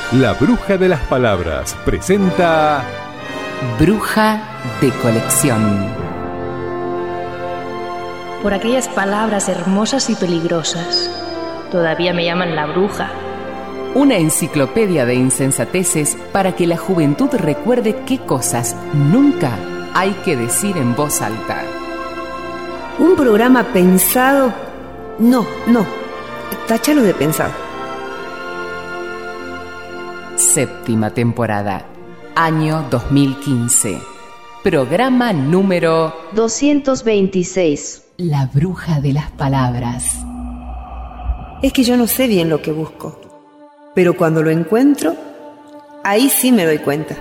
La Bruja de las Palabras presenta Bruja de Colección. Por aquellas palabras hermosas y peligrosas, todavía me llaman la bruja. Una enciclopedia de insensateces para que la juventud recuerde qué cosas nunca hay que decir en voz alta. Un programa pensado... No, táchalo de pensado. Séptima temporada, año 2015. Programa número 226. La Bruja de las Palabras. Es que yo no sé bien lo que busco, pero cuando lo encuentro, ahí sí me doy cuenta.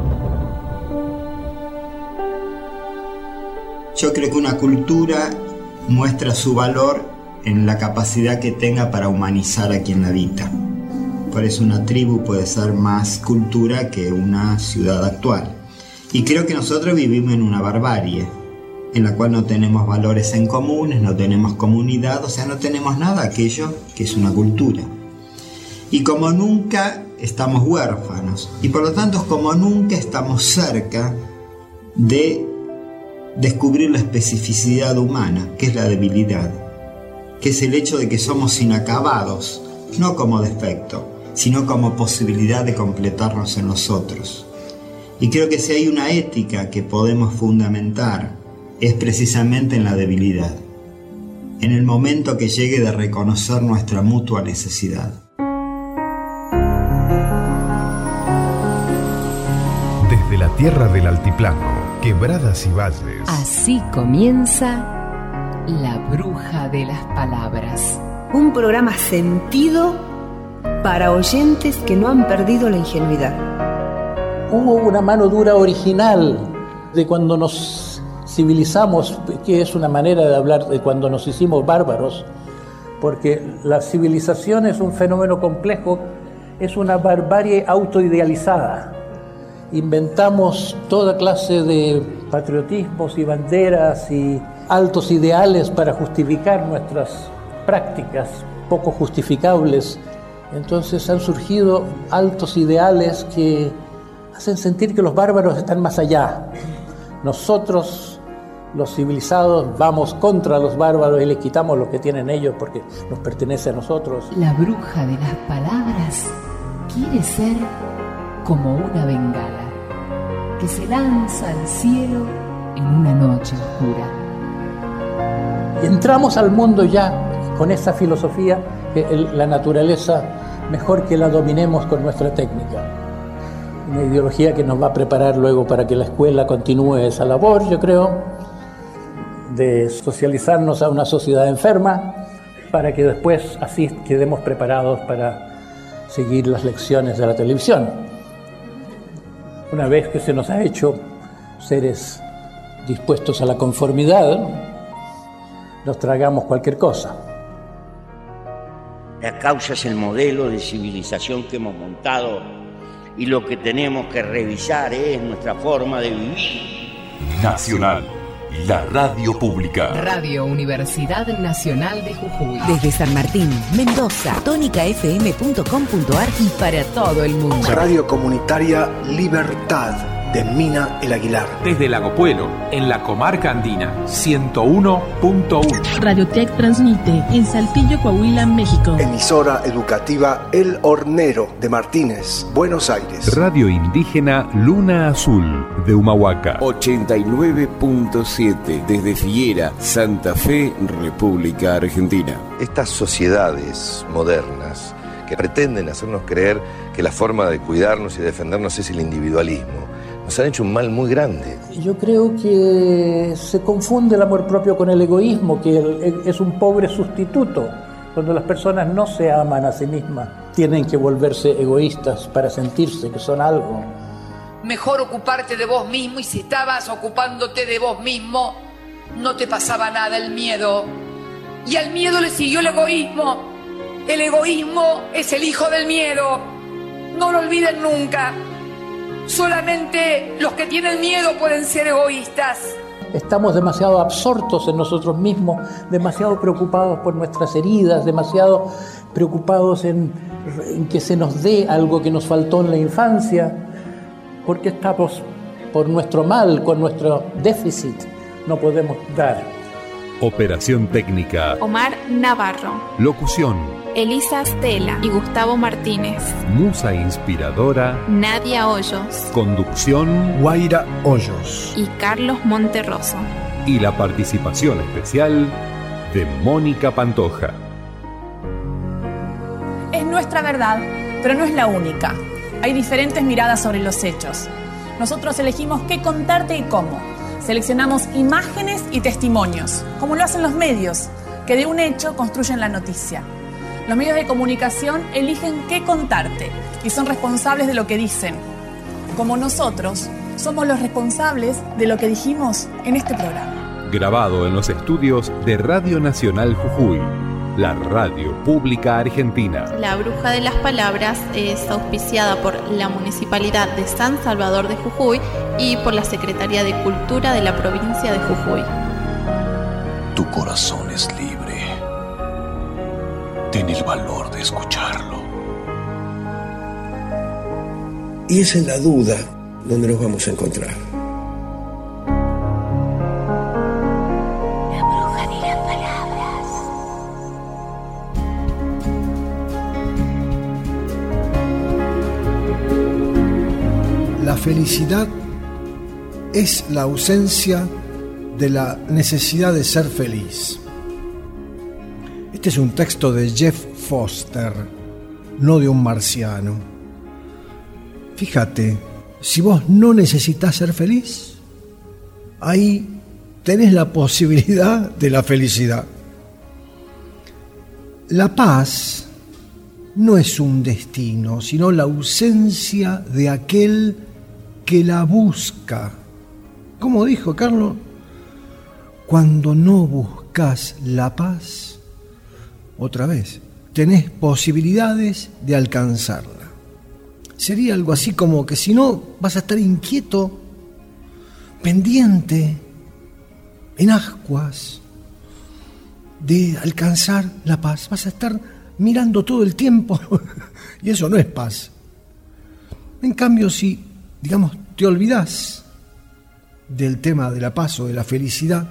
Yo creo que una cultura muestra su valor en la capacidad que tenga para humanizar a quien la habita. Por eso una tribu puede ser más cultura que una ciudad actual. Y creo que nosotros vivimos en una barbarie, en la cual no tenemos valores en comunes, no tenemos comunidad, o sea, no tenemos nada aquello que es una cultura. Y como nunca estamos huérfanos, y por lo tanto como nunca estamos cerca de descubrir la especificidad humana, que es la debilidad, que es el hecho de que somos inacabados, no como defecto, sino como posibilidad de completarnos en los otros. Y creo que si hay una ética que podemos fundamentar, es precisamente en la debilidad, en el momento que llegue de reconocer nuestra mutua necesidad. Desde la tierra del altiplano, quebradas y valles. Así comienza La Bruja de las Palabras. Un programa sentido para oyentes que no han perdido la ingenuidad. Hubo una mano dura original de cuando nos civilizamos, que es una manera de hablar de cuando nos hicimos bárbaros, porque la civilización es un fenómeno complejo, es una barbarie autoidealizada. Inventamos toda clase de patriotismos y banderas y altos ideales para justificar nuestras prácticas poco justificables. Entonces han surgido altos ideales que hacen sentir que los bárbaros están más allá. Nosotros, los civilizados, vamos contra los bárbaros y les quitamos lo que tienen ellos porque nos pertenece a nosotros. La bruja de las palabras quiere ser como una bengala que se lanza al cielo en una noche oscura. Y entramos al mundo ya con esa filosofía que la naturaleza mejor que la dominemos con nuestra técnica. Una ideología que nos va a preparar luego para que la escuela continúe esa labor, yo creo, de socializarnos a una sociedad enferma para que después así quedemos preparados para seguir las lecciones de la televisión. Una vez que se nos ha hecho seres dispuestos a la conformidad, nos tragamos cualquier cosa. La causa es el modelo de civilización que hemos montado y lo que tenemos que revisar es nuestra forma de vivir. Nacional, la radio pública. Radio Universidad Nacional de Jujuy. Desde San Martín, Mendoza, tonicafm.com.ar y para todo el mundo. Radio Comunitaria Libertad de Mina El Aguilar. Desde Lago Puelo, en la comarca andina, 101.1. Radiotech transmite en Saltillo, Coahuila, México. Emisora educativa El Hornero de Martínez, Buenos Aires. Radio indígena Luna Azul de Humahuaca. 89.7 desde Figuera, Santa Fe, República Argentina. Estas sociedades modernas que pretenden hacernos creer que la forma de cuidarnos y defendernos es el individualismo, nos han hecho un mal muy grande. Yo creo que se confunde el amor propio con el egoísmo, que es un pobre sustituto. Cuando las personas no se aman a sí mismas, tienen que volverse egoístas para sentirse que son algo. Mejor ocuparte de vos mismo, y si estabas ocupándote de vos mismo, no te pasaba nada el miedo. Y al miedo le siguió el egoísmo. El egoísmo es el hijo del miedo. No lo olviden nunca. Solamente los que tienen miedo pueden ser egoístas. Estamos demasiado absortos en nosotros mismos, demasiado preocupados por nuestras heridas, demasiado preocupados en en que se nos dé algo que nos faltó en la infancia, porque estamos por nuestro mal, con nuestro déficit, no podemos dar. Operación técnica: Omar Navarro. Locución: Elisa Stella y Gustavo Martínez. Musa inspiradora: Nadia Hoyos. Conducción: Guaira Hoyos y Carlos Monterroso. Y la participación especial de Mónica Pantoja. Es nuestra verdad, pero no es la única. Hay diferentes miradas sobre los hechos. Nosotros elegimos qué contarte y cómo. Seleccionamos imágenes y testimonios, como lo hacen los medios, que de un hecho construyen la noticia. Los medios de comunicación eligen qué contarte y son responsables de lo que dicen. Como nosotros, somos los responsables de lo que dijimos en este programa. Grabado en los estudios de Radio Nacional Jujuy, la radio pública argentina. La Bruja de las Palabras es auspiciada por la Municipalidad de San Salvador de Jujuy y por la Secretaría de Cultura de la provincia de Jujuy. Tu corazón es libre. Ten el valor de escucharlo. Y es en la duda donde nos vamos a encontrar. La felicidad es la ausencia de la necesidad de ser feliz. Este es un texto de Jeff Foster, no de un marciano. Fíjate, si vos no necesitas ser feliz, ahí tenés la posibilidad de la felicidad. La paz no es un destino, sino la ausencia de aquel que la busca. Como dijo Carlos, cuando no buscas la paz, otra vez, tenés posibilidades de alcanzarla. Sería algo así como que si no, vas a estar inquieto, pendiente, en ascuas de alcanzar la paz. Vas a estar mirando todo el tiempo y eso no es paz. En cambio, si, digamos, te olvidás del tema de la paz o de la felicidad,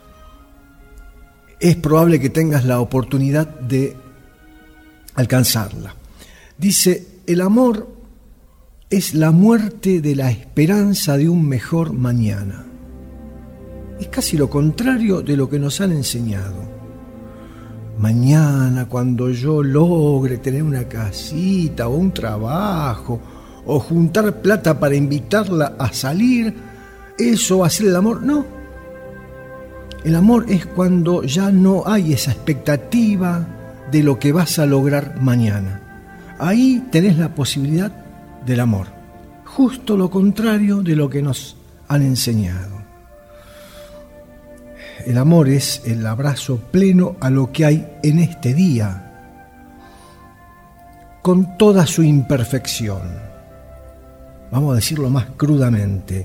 es probable que tengas la oportunidad de alcanzarla. Dice, el amor es la muerte de la esperanza de un mejor mañana. Es casi lo contrario de lo que nos han enseñado. Mañana, cuando yo logre tener una casita o un trabajo, o juntar plata para invitarla a salir, ¿eso va a ser el amor? No. El amor es cuando ya no hay esa expectativa de lo que vas a lograr mañana. Ahí tenés la posibilidad del amor. Justo lo contrario de lo que nos han enseñado. El amor es el abrazo pleno a lo que hay en este día, con toda su imperfección. Vamos a decirlo más crudamente.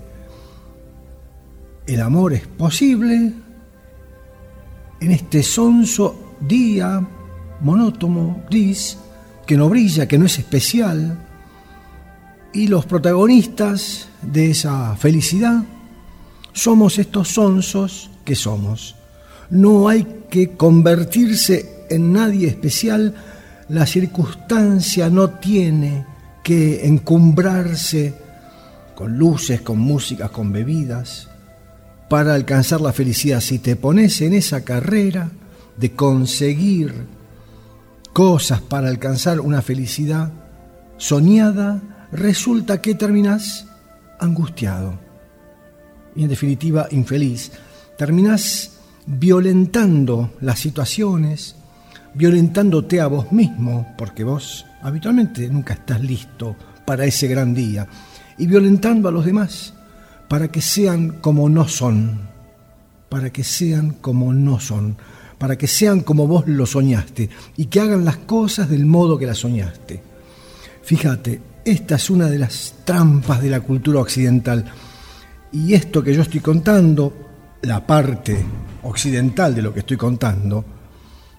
El amor es posible en este sonso día monótono, gris, que no brilla, que no es especial, y los protagonistas de esa felicidad somos estos sonsos que somos. No hay que convertirse en nadie especial, la circunstancia no tiene que encumbrarse con luces, con músicas, con bebidas, para alcanzar la felicidad. Si te pones en esa carrera de conseguir cosas para alcanzar una felicidad soñada, resulta que terminás angustiado y en definitiva infeliz. Terminás violentando las situaciones, violentándote a vos mismo, porque vos habitualmente nunca estás listo para ese gran día, y violentando a los demás para que sean como no son, para que sean como no son, para que sean como vos lo soñaste y que hagan las cosas del modo que las soñaste. Fíjate, esta es una de las trampas de la cultura occidental, y esto que yo estoy contando, la parte occidental de lo que estoy contando,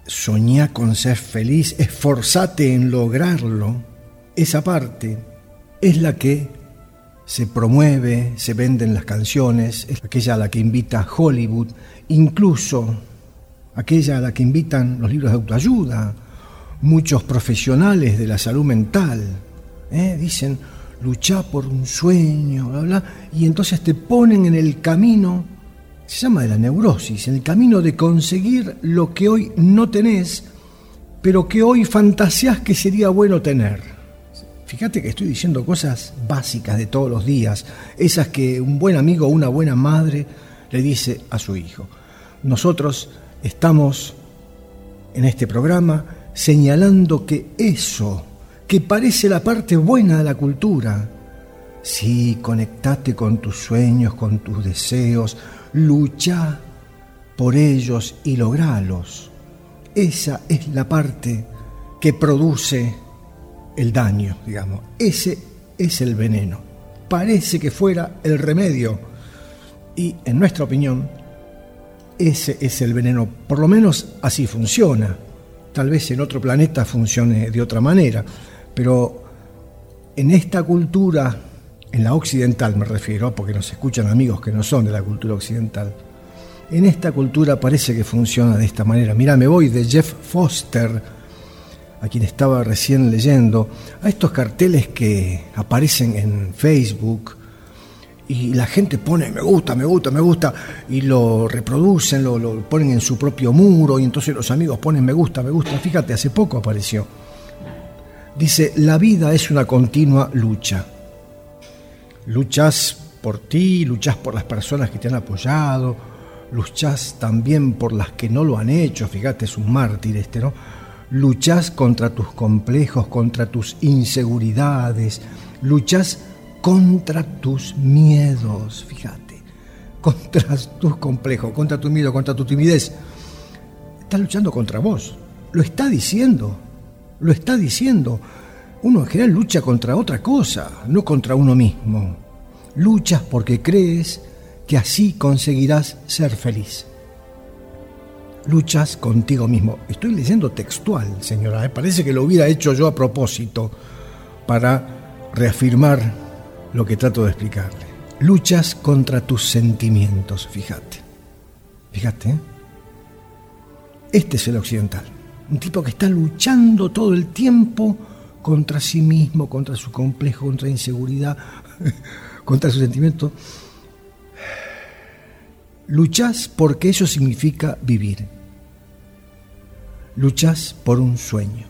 soñá con ser feliz, esforzate en lograrlo, esa parte es la que se promueve, se venden las canciones, es aquella a la que invita Hollywood, incluso aquella a la que invitan los libros de autoayuda, muchos profesionales de la salud mental, dicen, luchá por un sueño, bla, bla, y entonces te ponen en el camino, se llama de la neurosis, en el camino de conseguir lo que hoy no tenés, pero que hoy fantaseás que sería bueno tener. Fíjate que estoy diciendo cosas básicas de todos los días, esas que un buen amigo o una buena madre le dice a su hijo. Nosotros estamos en este programa señalando que eso, que parece la parte buena de la cultura, sí, conectate con tus sueños, con tus deseos, luchá por ellos y logralos. Esa es la parte que produce el daño, digamos. Ese es el veneno. Parece que fuera el remedio. Y en nuestra opinión, ese es el veneno. Por lo menos así funciona. Tal vez en otro planeta funcione de otra manera. Pero en esta cultura, en la occidental me refiero, porque nos escuchan amigos que no son de la cultura occidental, en esta cultura parece que funciona de esta manera. Mirá, me voy de Jeff Foster, a quien estaba recién leyendo, a estos carteles que aparecen en Facebook y la gente pone me gusta, me gusta, me gusta, y lo reproducen, lo ponen en su propio muro, y entonces los amigos ponen me gusta, me gusta. Fíjate, hace poco apareció. Dice, la vida es una continua lucha. Luchás por ti, luchás por las personas que te han apoyado, luchás también por las que no lo han hecho. Fíjate, es un mártir ¿no? Luchás contra tus complejos, contra tus inseguridades, luchás contra tus miedos, fíjate, contra tus complejos, contra tu miedo, contra tu timidez. Estás luchando contra vos, lo está diciendo. Uno en general lucha contra otra cosa, no contra uno mismo. Luchas porque crees que así conseguirás ser feliz. Luchas contigo mismo. Estoy leyendo textual, señora, parece que lo hubiera hecho yo a propósito para reafirmar lo que trato de explicarle. Luchas contra tus sentimientos, fíjate. Este es el occidental, un tipo que está luchando todo el tiempo contra sí mismo, contra su complejo, contra inseguridad, contra su sentimiento. Luchás porque eso significa vivir. Luchás por un sueño.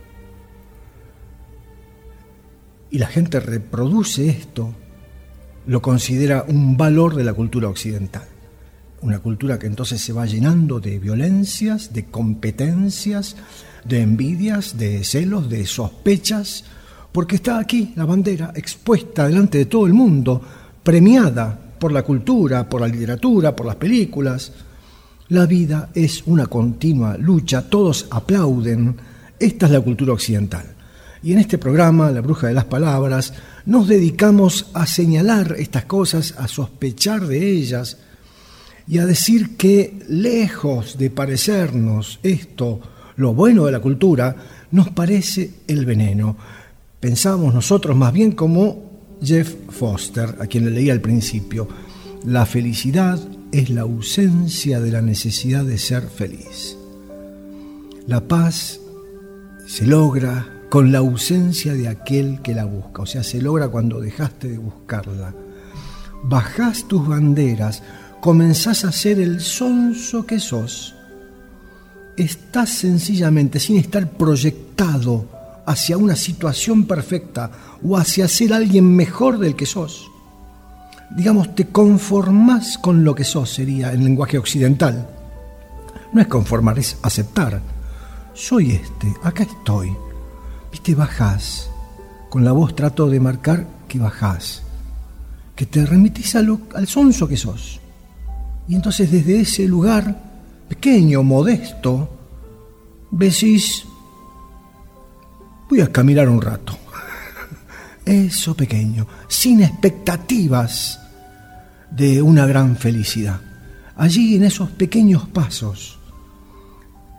Y la gente reproduce esto, lo considera un valor de la cultura occidental. Una cultura que entonces se va llenando de violencias, de competencias, de envidias, de celos, de sospechas, porque está aquí la bandera expuesta delante de todo el mundo, premiada por la cultura, por la literatura, por las películas. La vida es una continua lucha, todos aplauden. Esta es la cultura occidental. Y en este programa, La Bruja de las Palabras, nos dedicamos a señalar estas cosas, a sospechar de ellas y a decir que, lejos de parecernos esto, lo bueno de la cultura, nos parece el veneno. Pensamos nosotros más bien como Jeff Foster, a quien le leí al principio. La felicidad es la ausencia de la necesidad de ser feliz. La paz se logra con la ausencia de aquel que la busca, o sea, se logra cuando dejaste de buscarla. Bajás tus banderas, comenzás a ser el sonso que sos. Estás sencillamente, sin estar proyectado hacia una situación perfecta o hacia ser alguien mejor del que sos. Digamos, te conformás con lo que sos, sería en lenguaje occidental. No es conformar, es aceptar. Soy acá estoy. Viste, bajás. Con la voz trato de marcar que bajás, que te remitís al sonso que sos. Y entonces desde ese lugar pequeño, modesto, decís, voy a caminar un rato. Eso pequeño, sin expectativas de una gran felicidad. Allí en esos pequeños pasos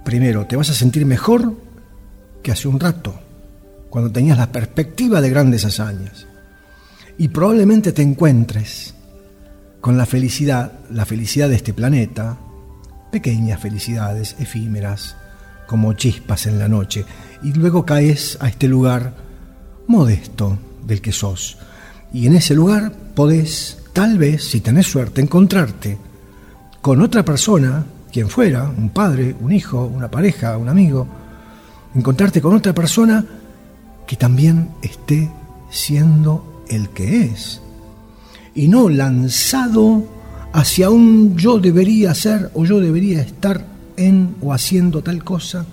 Primero, te vas a sentir mejor que hace un rato, cuando tenías la perspectiva de grandes hazañas. Y probablemente te encuentres con la felicidad de este planeta, pequeñas felicidades efímeras, como chispas en la noche, y luego caes a este lugar modesto del que sos. Y en ese lugar podés, tal vez, si tenés suerte, encontrarte con otra persona, quien fuera, un padre, un hijo, una pareja, un amigo, encontrarte con otra persona que también esté siendo el que es, y no lanzado hacia un yo debería ser o yo debería estar en o haciendo tal cosa.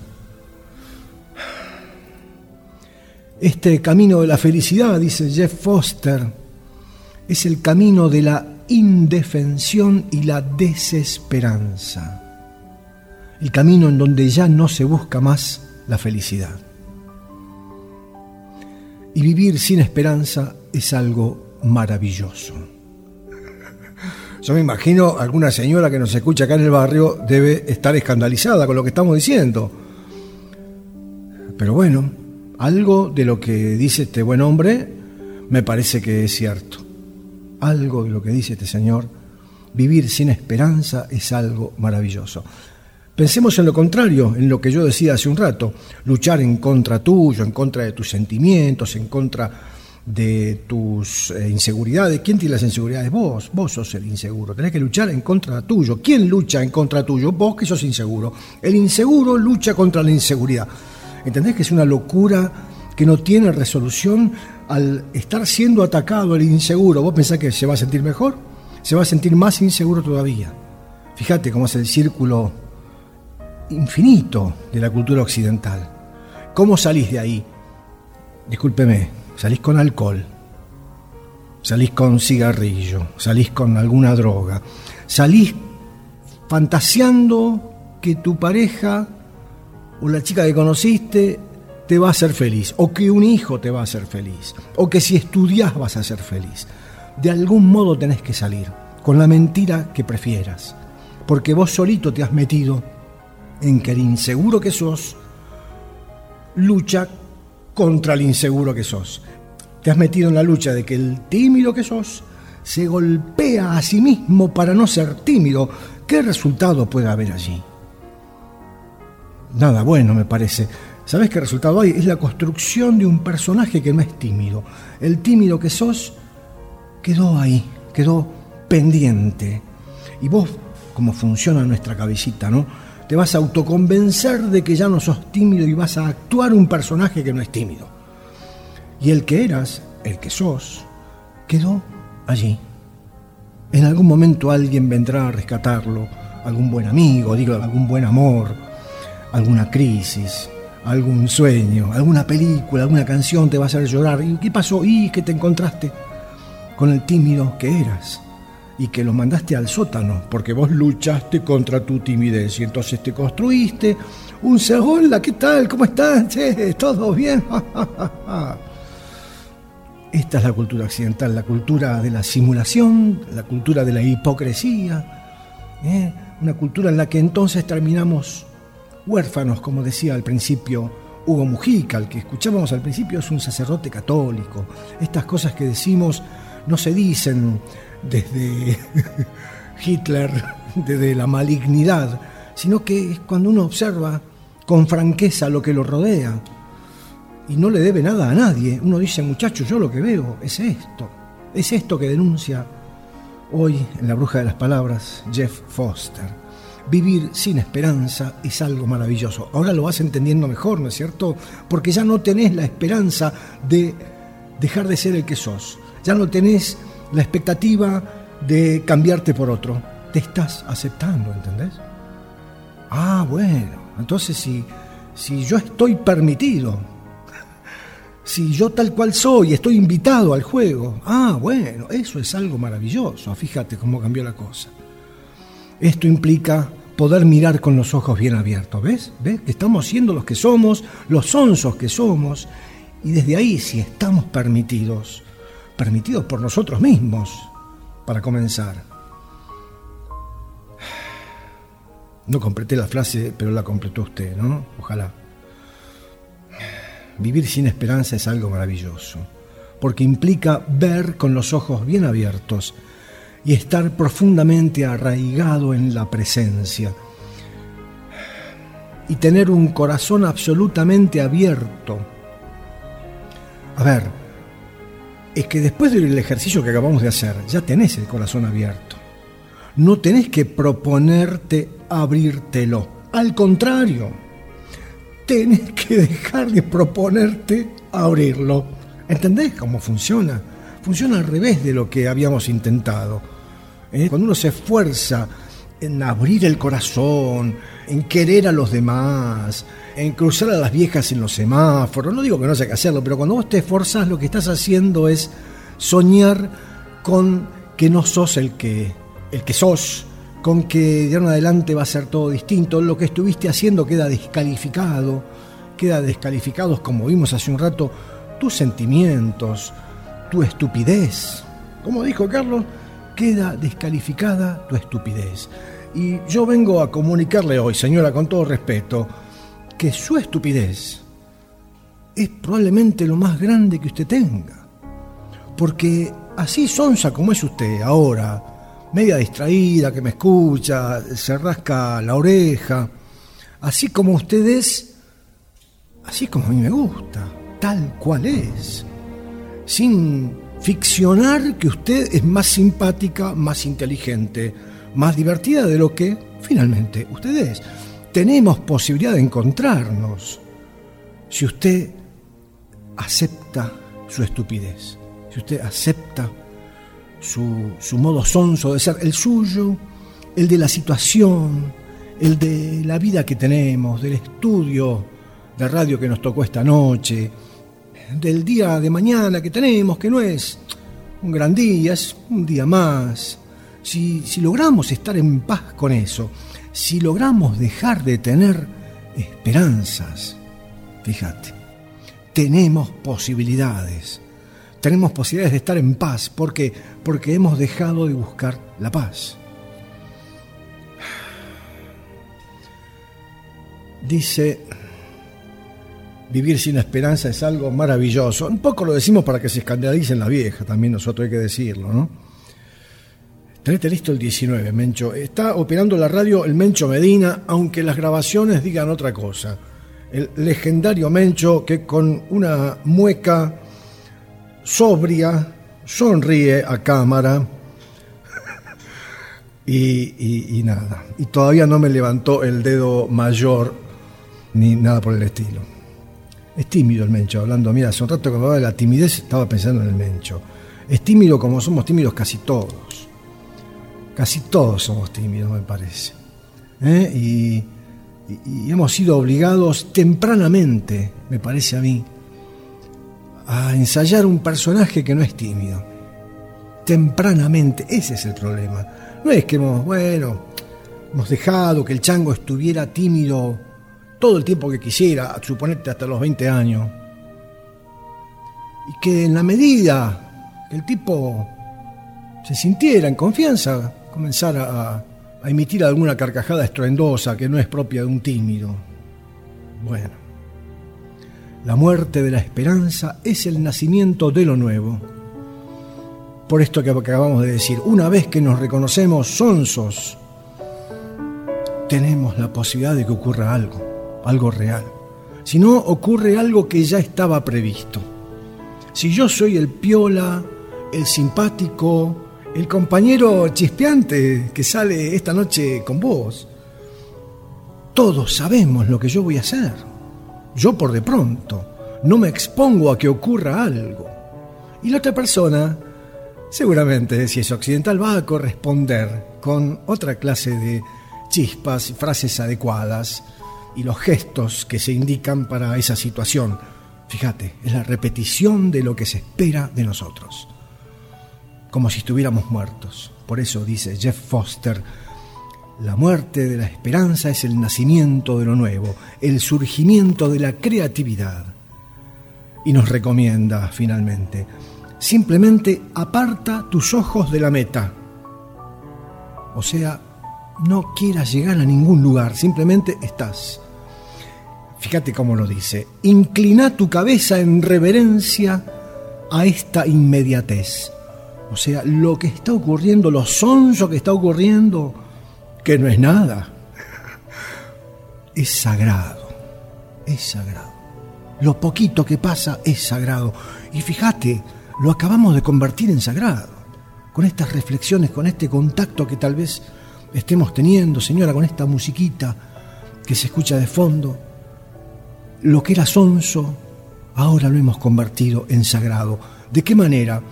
Este camino de la felicidad, dice Jeff Foster, es el camino de la indefensión y la desesperanza, el camino en donde ya no se busca más la felicidad. Y vivir sin esperanza es algo maravilloso. Yo me imagino alguna señora que nos escucha acá en el barrio debe estar escandalizada con lo que estamos diciendo. Pero bueno, algo de lo que dice este buen hombre me parece que es cierto. Algo de lo que dice este señor, vivir sin esperanza es algo maravilloso. Pensemos en lo contrario, en lo que yo decía hace un rato, luchar en contra tuyo, en contra de tus sentimientos, en contra de tus inseguridades. ¿Quién tiene las inseguridades? Vos sos el inseguro, tenés que luchar en contra tuyo. ¿Quién lucha en contra tuyo? Vos, que sos inseguro. El inseguro lucha contra la inseguridad. ¿Entendés que es una locura que no tiene resolución? Al estar siendo atacado el inseguro, ¿vos pensás que se va a sentir mejor? Se va a sentir más inseguro todavía. Fíjate cómo es el círculo infinito de la cultura occidental. ¿Cómo salís de ahí? Discúlpeme, salís con alcohol, salís con cigarrillo, salís con alguna droga, salís fantaseando que tu pareja o la chica que conociste te va a hacer feliz, o que un hijo te va a hacer feliz, o que si estudiás vas a ser feliz. De algún modo tenés que salir, con la mentira que prefieras, porque vos solito te has metido en que el inseguro que sos lucha contra el inseguro que sos. Te has metido en la lucha de que el tímido que sos se golpea a sí mismo para no ser tímido. ¿Qué resultado puede haber allí? Nada bueno, me parece. ¿Sabés qué resultado hay? Es la construcción de un personaje que no es tímido. El tímido que sos quedó ahí, quedó pendiente. Y vos, como funciona nuestra cabecita, ¿no? Te vas a autoconvencer de que ya no sos tímido y vas a actuar un personaje que no es tímido. Y el que eras, el que sos, quedó allí. En algún momento alguien vendrá a rescatarlo, algún buen amigo, algún buen amor, alguna crisis, algún sueño, alguna película, alguna canción te va a hacer llorar. ¿Y qué pasó? Y que te encontraste con el tímido que eras y que lo mandaste al sótano porque vos luchaste contra tu timidez y entonces te construiste un ser. Hola, ¿qué tal? ¿Cómo estás? Che, ¿todo bien? Esta es la cultura occidental, la cultura de la simulación, la cultura de la hipocresía, una cultura en la que entonces terminamos huérfanos, como decía al principio Hugo Mujica, el que escuchábamos al principio es un sacerdote católico. Estas cosas que decimos no se dicen desde Hitler, desde la malignidad, sino que es cuando uno observa con franqueza lo que lo rodea y no le debe nada a nadie. Uno dice, muchachos, yo lo que veo es esto que denuncia hoy en La Bruja de las Palabras Jeff Foster. Vivir sin esperanza es algo maravilloso. Ahora lo vas entendiendo mejor, ¿no es cierto? Porque ya no tenés la esperanza de dejar de ser el que sos. Ya no tenés la expectativa de cambiarte por otro. Te estás aceptando, ¿entendés? Ah, bueno, entonces si yo estoy permitido, si yo tal cual soy, estoy invitado al juego, ah, bueno, eso es algo maravilloso. Fíjate cómo cambió la cosa. Esto implica poder mirar con los ojos bien abiertos, ¿ves? ¿Ves? Que estamos siendo los que somos, los sonsos que somos, y desde ahí, si estamos permitidos por nosotros mismos, para comenzar. No completé la frase, pero la completó usted, ¿no? Ojalá. Vivir sin esperanza es algo maravilloso, porque implica ver con los ojos bien abiertos y estar profundamente arraigado en la presencia y tener un corazón absolutamente abierto. A ver, es que después del ejercicio que acabamos de hacer, ya tenés el corazón abierto. No tenés que proponerte abrírtelo. Al contrario, tenés que dejar de proponerte abrirlo. ¿Entendés cómo funciona? Funciona al revés de lo que habíamos intentado. Cuando uno se esfuerza en abrir el corazón, en querer a los demás, en cruzar a las viejas en los semáforos, no digo que no haya que hacerlo, pero cuando vos te esforzás, lo que estás haciendo es soñar con que no sos el que sos, con que de ahora en adelante va a ser todo distinto. Lo que estuviste haciendo queda descalificados, como vimos hace un rato, tus sentimientos, tu estupidez. Como dijo Carlos, queda descalificada tu estupidez. Y yo vengo a comunicarle hoy, señora, con todo respeto, que su estupidez es probablemente lo más grande que usted tenga. Porque así sonsa como es usted ahora, media distraída, que me escucha, se rasca la oreja, así como usted es, así como a mí me gusta, tal cual es, sin ficcionar que usted es más simpática, más inteligente, más divertida de lo que finalmente usted es. Tenemos posibilidad de encontrarnos si usted acepta su estupidez, si usted acepta su modo sonso de ser, el suyo, el de la situación, el de la vida que tenemos, del estudio de radio que nos tocó esta noche, del día de mañana que tenemos, que no es un gran día, es un día más. Si logramos estar en paz con eso, si logramos dejar de tener esperanzas, fíjate, tenemos posibilidades de estar en paz, porque hemos dejado de buscar la paz. Dice, vivir sin esperanza es algo maravilloso. Un poco lo decimos para que se escandalicen las viejas, también nosotros hay que decirlo, ¿no? Tenete listo el 19, Mencho. Está operando la radio el Mencho Medina, aunque las grabaciones digan otra cosa. El legendario Mencho que con una mueca sobria sonríe a cámara y nada. Y todavía no me levantó el dedo mayor ni nada por el estilo. Es tímido el Mencho, hablando. Mira, hace un rato cuando hablaba de la timidez estaba pensando en el Mencho. Es tímido como somos tímidos casi todos. Casi todos somos tímidos, me parece. Y hemos sido obligados tempranamente, me parece a mí, a ensayar un personaje que no es tímido. Tempranamente, ese es el problema. No es que hemos dejado que el chango estuviera tímido todo el tiempo que quisiera, suponete hasta los 20 años. Y que en la medida que el tipo se sintiera en confianza, comenzara a emitir alguna carcajada estruendosa que no es propia de un tímido. Bueno, la muerte de la esperanza es el nacimiento de lo nuevo. Por esto que acabamos de decir, una vez que nos reconocemos sonsos, tenemos la posibilidad de que ocurra algo real. Si no, ocurre algo que ya estaba previsto. Si yo soy el piola, el simpático, el compañero chispeante que sale esta noche con vos, todos sabemos lo que yo voy a hacer. Yo por de pronto no me expongo a que ocurra algo. Y la otra persona, seguramente, si es occidental, va a corresponder con otra clase de chispas, frases adecuadas y los gestos que se indican para esa situación. Fíjate, es la repetición de lo que se espera de nosotros. Como si estuviéramos muertos. Por eso dice Jeff Foster, la muerte de la esperanza es el nacimiento de lo nuevo, el surgimiento de la creatividad. Y nos recomienda, finalmente, simplemente aparta tus ojos de la meta. O sea, no quieras llegar a ningún lugar, simplemente estás. Fíjate cómo lo dice: inclina tu cabeza en reverencia a esta inmediatez. O sea, lo que está ocurriendo, lo sonso que está ocurriendo, que no es nada, es sagrado, es sagrado. Lo poquito que pasa es sagrado. Y fíjate, lo acabamos de convertir en sagrado, con estas reflexiones, con este contacto que tal vez estemos teniendo, señora, con esta musiquita que se escucha de fondo. Lo que era sonso, ahora lo hemos convertido en sagrado. ¿De qué manera?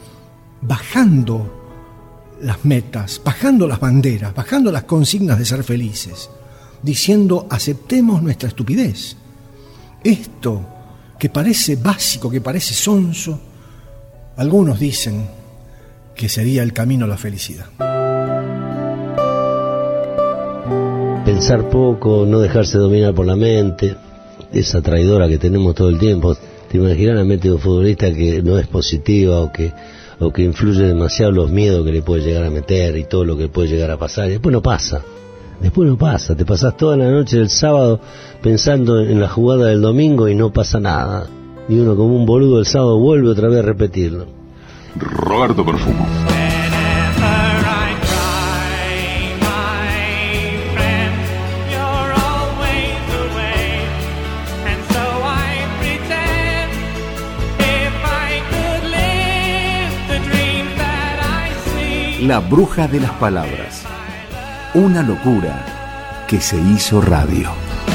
Bajando las metas, bajando las banderas, bajando las consignas de ser felices, diciendo: aceptemos nuestra estupidez. Esto que parece básico, que parece sonso, algunos dicen que sería el camino a la felicidad. Pensar poco, no dejarse dominar por la mente, esa traidora que tenemos todo el tiempo. Te imaginas la mente de un futbolista que no es positiva o que influye demasiado los miedos que le puede llegar a meter y todo lo que puede llegar a pasar, y después no pasa, te pasás toda la noche del sábado pensando en la jugada del domingo y no pasa nada, y uno como un boludo el sábado vuelve otra vez a repetirlo. Roberto Perfumo. La bruja de las palabras. Una locura que se hizo radio.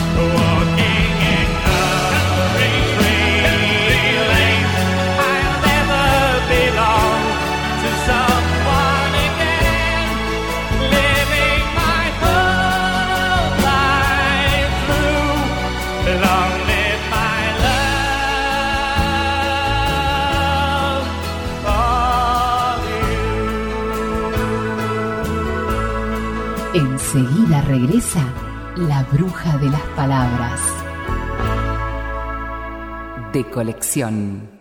Enseguida regresa la bruja de las palabras. De colección.